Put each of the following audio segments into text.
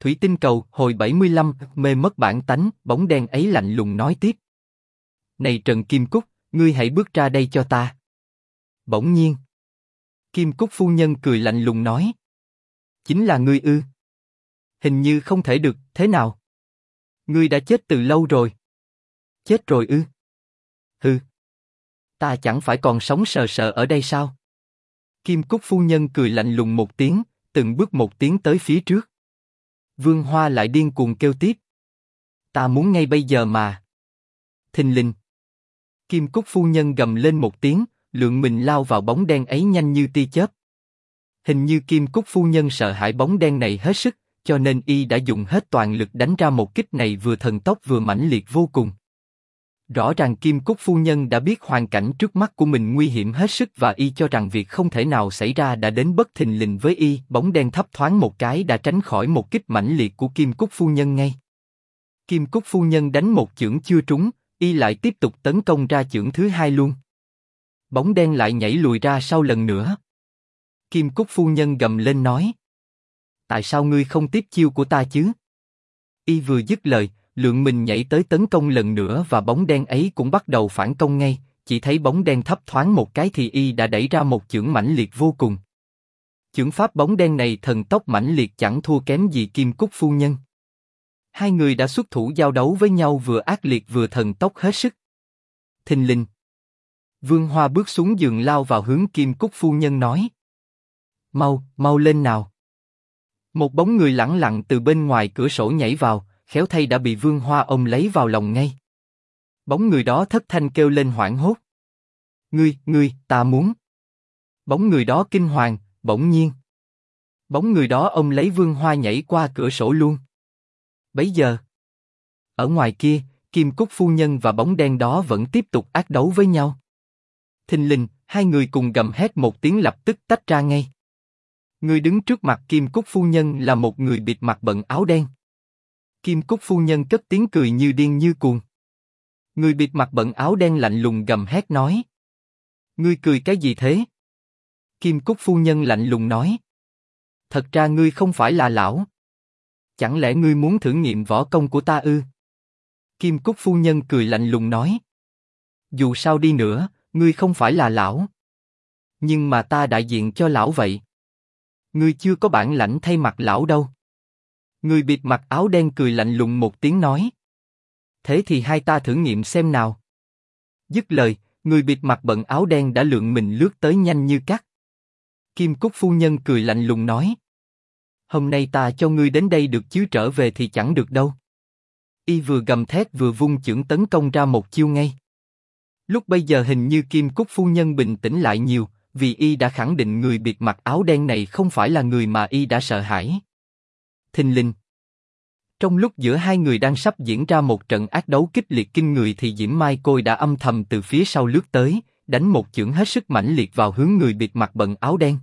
Thủy tinh cầu, hồi 75, mê mất bản tánh, bóng đen ấy lạnh lùng nói tiếp. Này Trần Kim Cúc, ngươi hãy bước ra đây cho ta. Bỗng nhiên. Kim Cúc phu nhân cười lạnh lùng nói. Chính là ngươi ư? Hình như không thể được, thế nào? Ngươi đã chết từ lâu rồi. Chết rồi ư? Hừ. Ta chẳng phải còn sống sờ sờ ở đây sao? Kim Cúc phu nhân cười lạnh lùng một tiếng, từng bước một tiến tới phía trước. Vương Hoa lại điên cuồng kêu tiếp. Ta muốn ngay bây giờ mà. Thình lình. Kim Cúc phu nhân gầm lên một tiếng, lượng mình lao vào bóng đen ấy nhanh như tia chớp. Hình như Kim Cúc phu nhân sợ hãi bóng đen này hết sức, cho nên y đã dùng hết toàn lực đánh ra một kích này vừa thần tốc vừa mãnh liệt vô cùng. Rõ ràng Kim Cúc phu nhân đã biết hoàn cảnh trước mắt của mình nguy hiểm hết sức và y cho rằng việc không thể nào xảy ra đã đến bất thình lình với y. Bóng đen thấp thoáng một cái đã tránh khỏi một kích mãnh liệt của Kim Cúc phu nhân ngay. Kim Cúc phu nhân đánh một chưởng chưa trúng, y lại tiếp tục tấn công ra chưởng thứ hai luôn. Bóng đen lại nhảy lùi ra sau lần nữa. Kim Cúc phu nhân gầm lên nói. Tại sao ngươi không tiếp chiêu của ta chứ? Y vừa dứt lời, lượng mình nhảy tới tấn công lần nữa và bóng đen ấy cũng bắt đầu phản công ngay. Chỉ thấy bóng đen thấp thoáng một cái thì y đã đẩy ra một chưởng mãnh liệt vô cùng. Chưởng pháp bóng đen này thần tốc mãnh liệt chẳng thua kém gì Kim Cúc phu nhân. Hai người đã xuất thủ giao đấu với nhau vừa ác liệt vừa thần tốc hết sức. Thình lình. Vương Hoa bước xuống giường lao vào hướng Kim Cúc phu nhân nói. Mau, mau lên nào. Một bóng người lẳng lặng từ bên ngoài cửa sổ nhảy vào, khéo thay đã bị Vương Hoa ôm lấy vào lòng ngay. Bóng người đó thất thanh kêu lên hoảng hốt. Ngươi, ta muốn. Bóng người đó kinh hoàng, bỗng nhiên. Bóng người đó ôm lấy Vương Hoa nhảy qua cửa sổ luôn. Bấy giờ, ở ngoài kia, Kim Cúc phu nhân và bóng đen đó vẫn tiếp tục ác đấu với nhau. Thình lình, hai người cùng gầm hét một tiếng lập tức tách ra ngay. Người đứng trước mặt Kim Cúc phu nhân là một người bịt mặt bận áo đen. Kim Cúc phu nhân cất tiếng cười như điên như cuồng. Người bịt mặt bận áo đen lạnh lùng gầm hét nói. Ngươi cười cái gì thế? Kim Cúc phu nhân lạnh lùng nói. Thật ra ngươi không phải là lão. Chẳng lẽ ngươi muốn thử nghiệm võ công của ta ư? Kim Cúc phu nhân cười lạnh lùng nói. Dù sao đi nữa, ngươi không phải là lão. Nhưng mà ta đại diện cho lão vậy. Ngươi chưa có bản lãnh thay mặt lão đâu. Người bịt mặt áo đen cười lạnh lùng một tiếng nói. Thế thì hai ta thử nghiệm xem nào. Dứt lời, người bịt mặt bận áo đen đã lượn mình lướt tới nhanh như cắt. Kim Cúc phu nhân cười lạnh lùng nói. Hôm nay ta cho ngươi đến đây được chứ trở về thì chẳng được đâu. Y vừa gầm thét vừa vung chưởng tấn công ra một chiêu ngay. Lúc bây giờ hình như Kim Cúc phu nhân bình tĩnh lại nhiều, vì y đã khẳng định người bịt mặt áo đen này không phải là người mà y đã sợ hãi. Thình lình. Trong lúc giữa hai người đang sắp diễn ra một trận ác đấu kích liệt kinh người thì Diễm Mai Côi đã âm thầm từ phía sau lướt tới, đánh một chưởng hết sức mãnh liệt vào hướng người bịt mặt bận áo đen.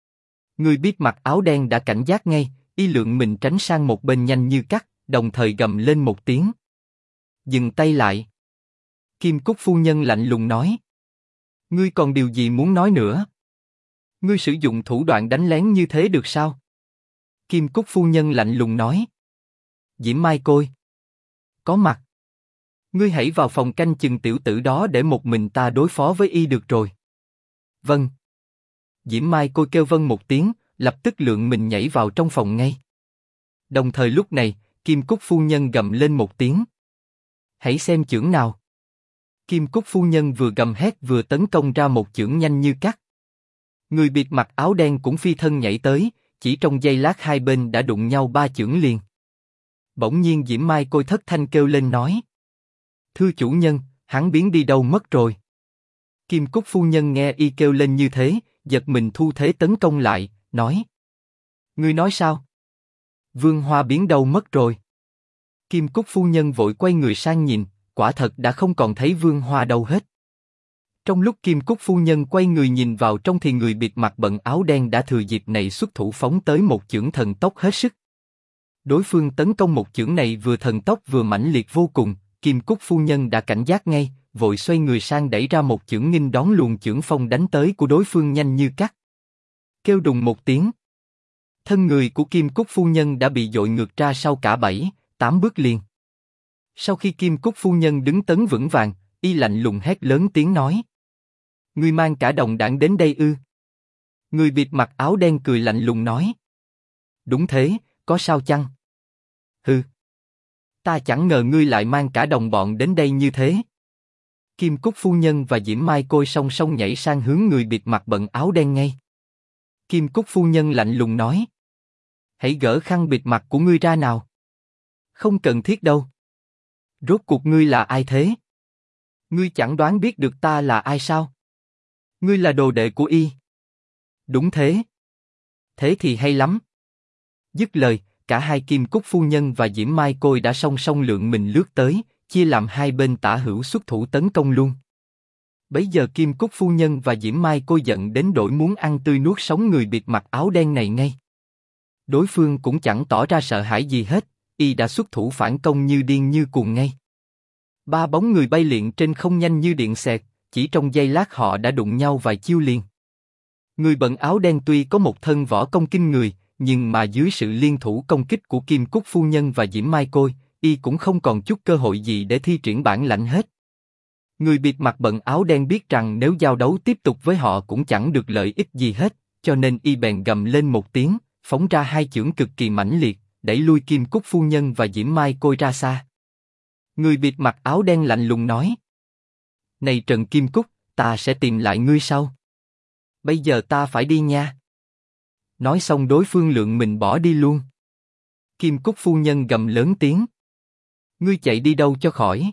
Người bịt mặt áo đen đã cảnh giác ngay, y lượng mình tránh sang một bên nhanh như cắt, đồng thời gầm lên một tiếng. Dừng tay lại. Kim Cúc phu nhân lạnh lùng nói. Ngươi còn điều gì muốn nói nữa? Ngươi sử dụng thủ đoạn đánh lén như thế được sao? Kim Cúc phu nhân lạnh lùng nói. Diễm Mai Côi. Có mặt. Ngươi hãy vào phòng canh chừng tiểu tử đó để một mình ta đối phó với y được rồi. Vâng. Diễm Mai Côi kêu vâng một tiếng, lập tức lượng mình nhảy vào trong phòng ngay. Đồng thời lúc này, Kim Cúc phu nhân gầm lên một tiếng. Hãy xem chưởng nào. Kim Cúc phu nhân vừa gầm hét vừa tấn công ra một chưởng nhanh như cắt. Người bịt mặt áo đen cũng phi thân nhảy tới, chỉ trong giây lát hai bên đã đụng nhau ba chưởng liền. Bỗng nhiên Diễm Mai Côi thất thanh kêu lên nói. Thưa chủ nhân, hắn biến đi đâu mất rồi? Kim Cúc phu nhân nghe y kêu lên như thế, giật mình thu thế tấn công lại, nói. Ngươi nói sao? Vương Hoa biến đâu mất rồi? Kim Cúc phu nhân vội quay người sang nhìn, quả thật đã không còn thấy Vương Hoa đâu hết. Trong lúc Kim Cúc phu nhân quay người nhìn vào trong thì người bịt mặt bận áo đen đã thừa dịp này xuất thủ phóng tới một chưởng thần tốc hết sức. Đối phương tấn công một chưởng này vừa thần tốc vừa mãnh liệt vô cùng, Kim Cúc phu nhân đã cảnh giác ngay, vội xoay người sang đẩy ra một chưởng nghênh đón luồng chưởng phong đánh tới của đối phương nhanh như cắt. Kêu đùng một tiếng. Thân người của Kim Cúc phu nhân đã bị dội ngược ra sau cả 7, 8 bước liền. Sau khi Kim Cúc phu nhân đứng tấn vững vàng, y lạnh lùng hét lớn tiếng nói: Ngươi mang cả đồng đảng đến đây ư? Người bịt mặt áo đen cười lạnh lùng nói: Đúng thế, có sao chăng? Hừ. Ta chẳng ngờ ngươi lại mang cả đồng bọn đến đây như thế. Kim Cúc phu nhân và Diễm Mai Côi song song nhảy sang hướng người bịt mặt bận áo đen ngay. Kim Cúc phu nhân lạnh lùng nói: Hãy gỡ khăn bịt mặt của ngươi ra nào. Không cần thiết đâu. Rốt cuộc ngươi là ai thế? Ngươi chẳng đoán biết được ta là ai sao? Ngươi là đồ đệ của y. Đúng thế. Thế thì hay lắm. Dứt lời, cả hai Kim Cúc phu nhân và Diễm Mai Côi đã song song lượn mình lướt tới, chia làm hai bên tả hữu xuất thủ tấn công luôn. Bấy giờ Kim Cúc phu nhân và Diễm Mai Côi giận đến đổi muốn ăn tươi nuốt sống người bịt mặt áo đen này ngay. Đối phương cũng chẳng tỏ ra sợ hãi gì hết, y đã xuất thủ phản công như điên như cuồng ngay. Ba bóng người bay liệng trên không nhanh như điện xẹt, chỉ trong giây lát họ đã đụng nhau vài chiêu liền. Người bận áo đen tuy có một thân võ công kinh người, nhưng mà dưới sự liên thủ công kích của Kim Cúc phu nhân và Diễm Mai Côi, y cũng không còn chút cơ hội gì để thi triển bản lãnh hết. Người bịt mặt bận áo đen biết rằng nếu giao đấu tiếp tục với họ cũng chẳng được lợi ích gì hết, cho nên y bèn gầm lên một tiếng, phóng ra hai chưởng cực kỳ mãnh liệt, đẩy lui Kim Cúc phu nhân và Diễm Mai Côi ra xa. Người bịt mặt áo đen lạnh lùng nói: Này Trần Kim Cúc, ta sẽ tìm lại ngươi sau. Bây giờ ta phải đi nha. Nói xong đối phương lượn mình bỏ đi luôn. Kim Cúc phu nhân gầm lớn tiếng: Ngươi chạy đi đâu cho khỏi?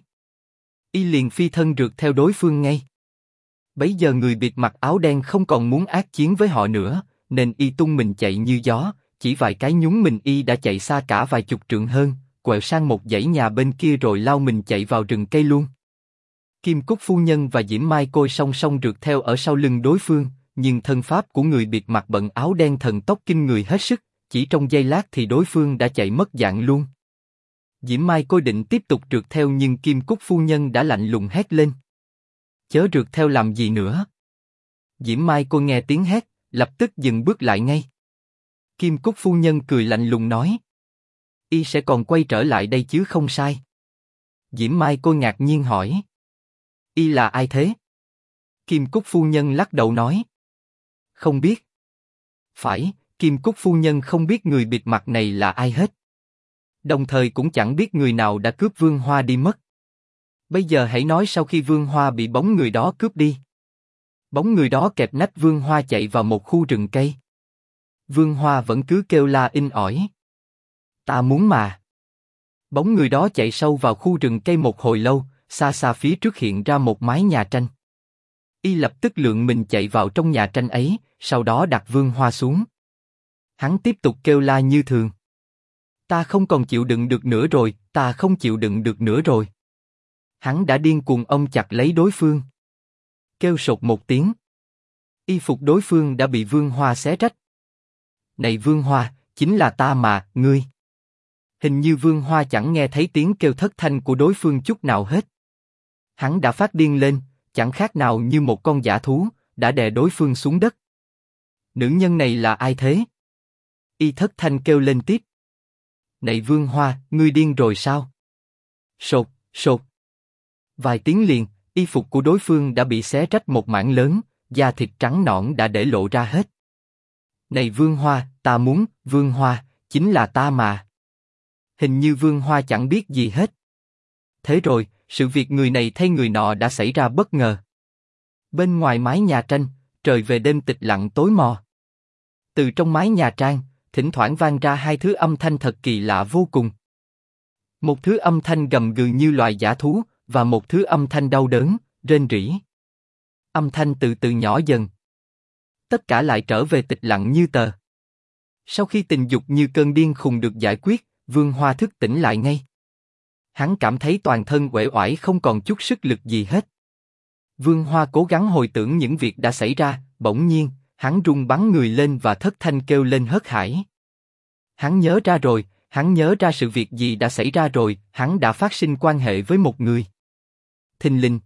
Y liền phi thân rượt theo đối phương ngay. Bấy giờ người bịt mặt áo đen không còn muốn ác chiến với họ nữa, nên y tung mình chạy như gió, chỉ vài cái nhún mình y đã chạy xa cả vài chục trượng hơn, quẹo sang một dãy nhà bên kia rồi lao mình chạy vào rừng cây luôn. Kim Cúc phu nhân và Diễm Mai Côi song song rượt theo ở sau lưng đối phương, nhưng thân pháp của người bịt mặt bận áo đen thần tốc kinh người hết sức, chỉ trong giây lát thì đối phương đã chạy mất dạng luôn. Diễm Mai Côi định tiếp tục rượt theo nhưng Kim Cúc phu nhân đã lạnh lùng hét lên: Chớ rượt theo làm gì nữa. Diễm Mai Côi nghe tiếng hét, lập tức dừng bước lại ngay. Kim Cúc phu nhân cười lạnh lùng nói: Y sẽ còn quay trở lại đây chứ không sai. Diễm Mai Côi ngạc nhiên hỏi: Y là ai thế? Kim Cúc phu nhân lắc đầu nói: Không biết. Phải, Kim Cúc phu nhân không biết người bịt mặt này là ai hết. Đồng thời cũng chẳng biết người nào đã cướp Vương Hoa đi mất. Bây giờ hãy nói sau khi Vương Hoa bị bóng người đó cướp đi. Bóng người đó kẹp nách Vương Hoa chạy vào một khu rừng cây. Vương Hoa vẫn cứ kêu la inh ỏi: Ta muốn mà. Bóng người đó chạy sâu vào khu rừng cây một hồi lâu, xa xa phía trước hiện ra một mái nhà tranh. Y lập tức lượn mình chạy vào trong nhà tranh ấy, sau đó đặt Vương Hoa xuống. Hắn tiếp tục kêu la như thường: Ta không còn chịu đựng được nữa rồi, ta không chịu đựng được nữa rồi. Hắn đã điên cuồng ôm chặt lấy đối phương. Kêu sột một tiếng. Y phục đối phương đã bị Vương Hoa xé rách. Này Vương Hoa, chính là ta mà, ngươi. Hình như Vương Hoa chẳng nghe thấy tiếng kêu thất thanh của đối phương chút nào hết. Hắn đã phát điên lên, chẳng khác nào như một con dã thú, đã đè đối phương xuống đất. Nữ nhân này là ai thế? Y thất thanh kêu lên tiếp: Này Vương Hoa, ngươi điên rồi sao? Sột, sột. Vài tiếng liền, y phục của đối phương đã bị xé rách một mảng lớn, da thịt trắng nõn đã để lộ ra hết. Này Vương Hoa, ta muốn, Vương Hoa, chính là ta mà. Hình như Vương Hoa chẳng biết gì hết. Thế rồi, sự việc người này thay người nọ đã xảy ra bất ngờ. Bên ngoài mái nhà tranh, trời về đêm tịch lặng tối mò. Từ trong mái nhà tranh, thỉnh thoảng vang ra hai thứ âm thanh thật kỳ lạ vô cùng. Một thứ âm thanh gầm gừ như loài dã thú, và một thứ âm thanh đau đớn, rên rỉ. Âm thanh từ từ nhỏ dần. Tất cả lại trở về tịch lặng như tờ. Sau khi tình dục như cơn điên khùng được giải quyết, Vương Hoa thức tỉnh lại ngay. Hắn cảm thấy toàn thân uể oải không còn chút sức lực gì hết. Vương Hoa cố gắng hồi tưởng những việc đã xảy ra, bỗng nhiên, hắn run bắn người lên và thất thanh kêu lên hớt hải. Hắn nhớ ra rồi, hắn nhớ ra sự việc gì đã xảy ra rồi, hắn đã phát sinh quan hệ với một người. Thình lình.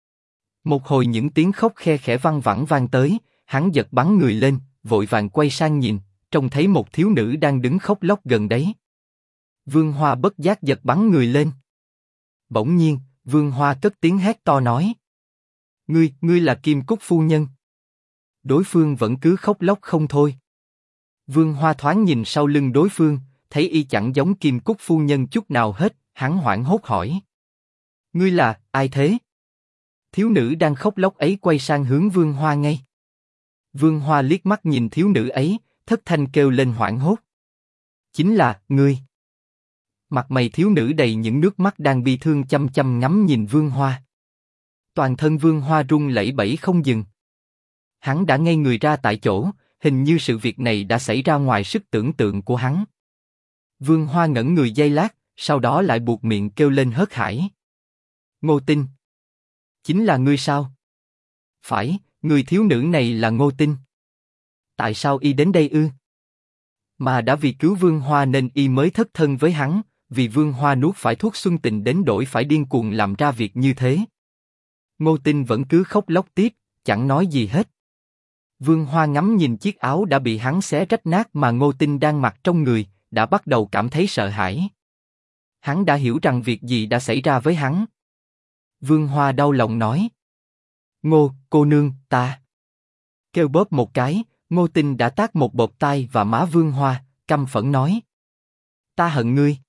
Một hồi những tiếng khóc khe khẽ văng vẳng vang tới, hắn giật bắn người lên, vội vàng quay sang nhìn, trông thấy một thiếu nữ đang đứng khóc lóc gần đấy. Vương Hoa bất giác giật bắn người lên. Bỗng nhiên, Vương Hoa cất tiếng hét to nói: Ngươi là Kim Cúc phu nhân. Đối phương vẫn cứ khóc lóc không thôi. Vương Hoa thoáng nhìn sau lưng đối phương, thấy y chẳng giống Kim Cúc phu nhân chút nào hết, hắn hoảng hốt hỏi: Ngươi là ai thế? Thiếu nữ đang khóc lóc ấy quay sang hướng Vương Hoa ngay. Vương Hoa liếc mắt nhìn thiếu nữ ấy, thất thanh kêu lên hoảng hốt: Chính là ngươi. Mặt mày thiếu nữ đầy những nước mắt đang bi thương chăm chăm ngắm nhìn Vương Hoa. Toàn thân Vương Hoa run lẩy bẩy không dừng. Hắn đã ngây người ra tại chỗ, hình như sự việc này đã xảy ra ngoài sức tưởng tượng của hắn. Vương Hoa ngẩn người giây lát, sau đó lại buột miệng kêu lên hớt hải: Ngô Tinh! Chính là ngươi sao? Phải, người thiếu nữ này là Ngô Tinh. Tại sao y đến đây ư? Mà đã vì cứu Vương Hoa nên y mới thất thân với hắn, vì Vương Hoa nuốt phải thuốc xuân tình đến đổi phải điên cuồng làm ra việc như thế. Ngô Tinh vẫn cứ khóc lóc tiếp, chẳng nói gì hết. Vương Hoa ngắm nhìn chiếc áo đã bị hắn xé rách nát mà Ngô Tinh đang mặc trong người, đã bắt đầu cảm thấy sợ hãi. Hắn đã hiểu rằng việc gì đã xảy ra với hắn. Vương Hoa đau lòng nói: Ngô, cô nương, ta. Kêu bóp một cái, Ngô Tinh đã tát một bộp tai và má Vương Hoa, căm phẫn nói: Ta hận ngươi.